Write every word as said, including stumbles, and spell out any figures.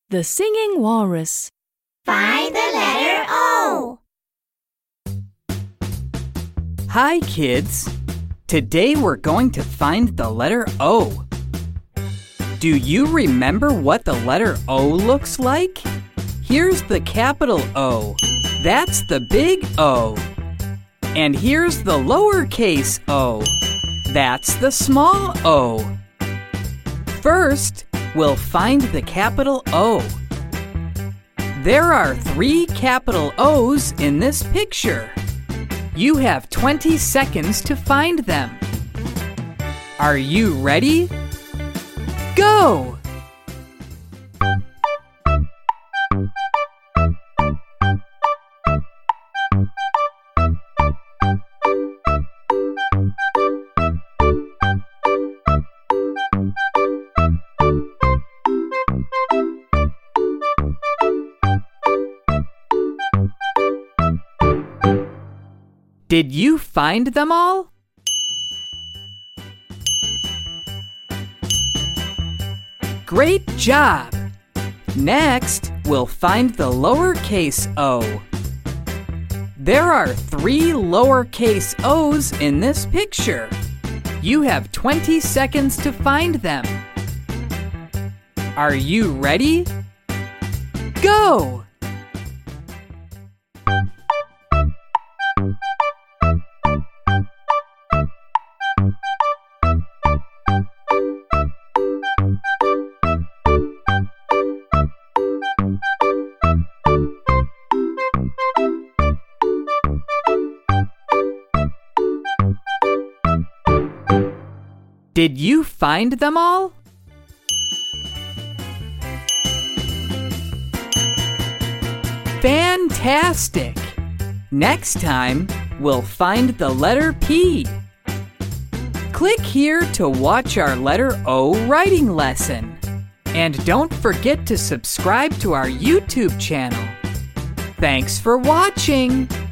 The Singing Walrus. Find the letter O. Hi, kids. Today we're going to find the letter O. Do you remember what the letter O looks like? Here's the capital O. That's the big O. And here's the lowercase o. That's the small o. First, we'll find the capital O. There are three capital O's in this picture. You have twenty seconds to find them. Are you ready? Go! Did you find them all? Great job! Next, we'll find the lowercase o. There are three lowercase o's in this picture. You have twenty seconds to find them. Are you ready? Go! Did you find them all? Fantastic! Next time, we'll find the letter P. Click here to watch our letter O writing lesson. And don't forget to subscribe to our YouTube channel. Thanks for watching!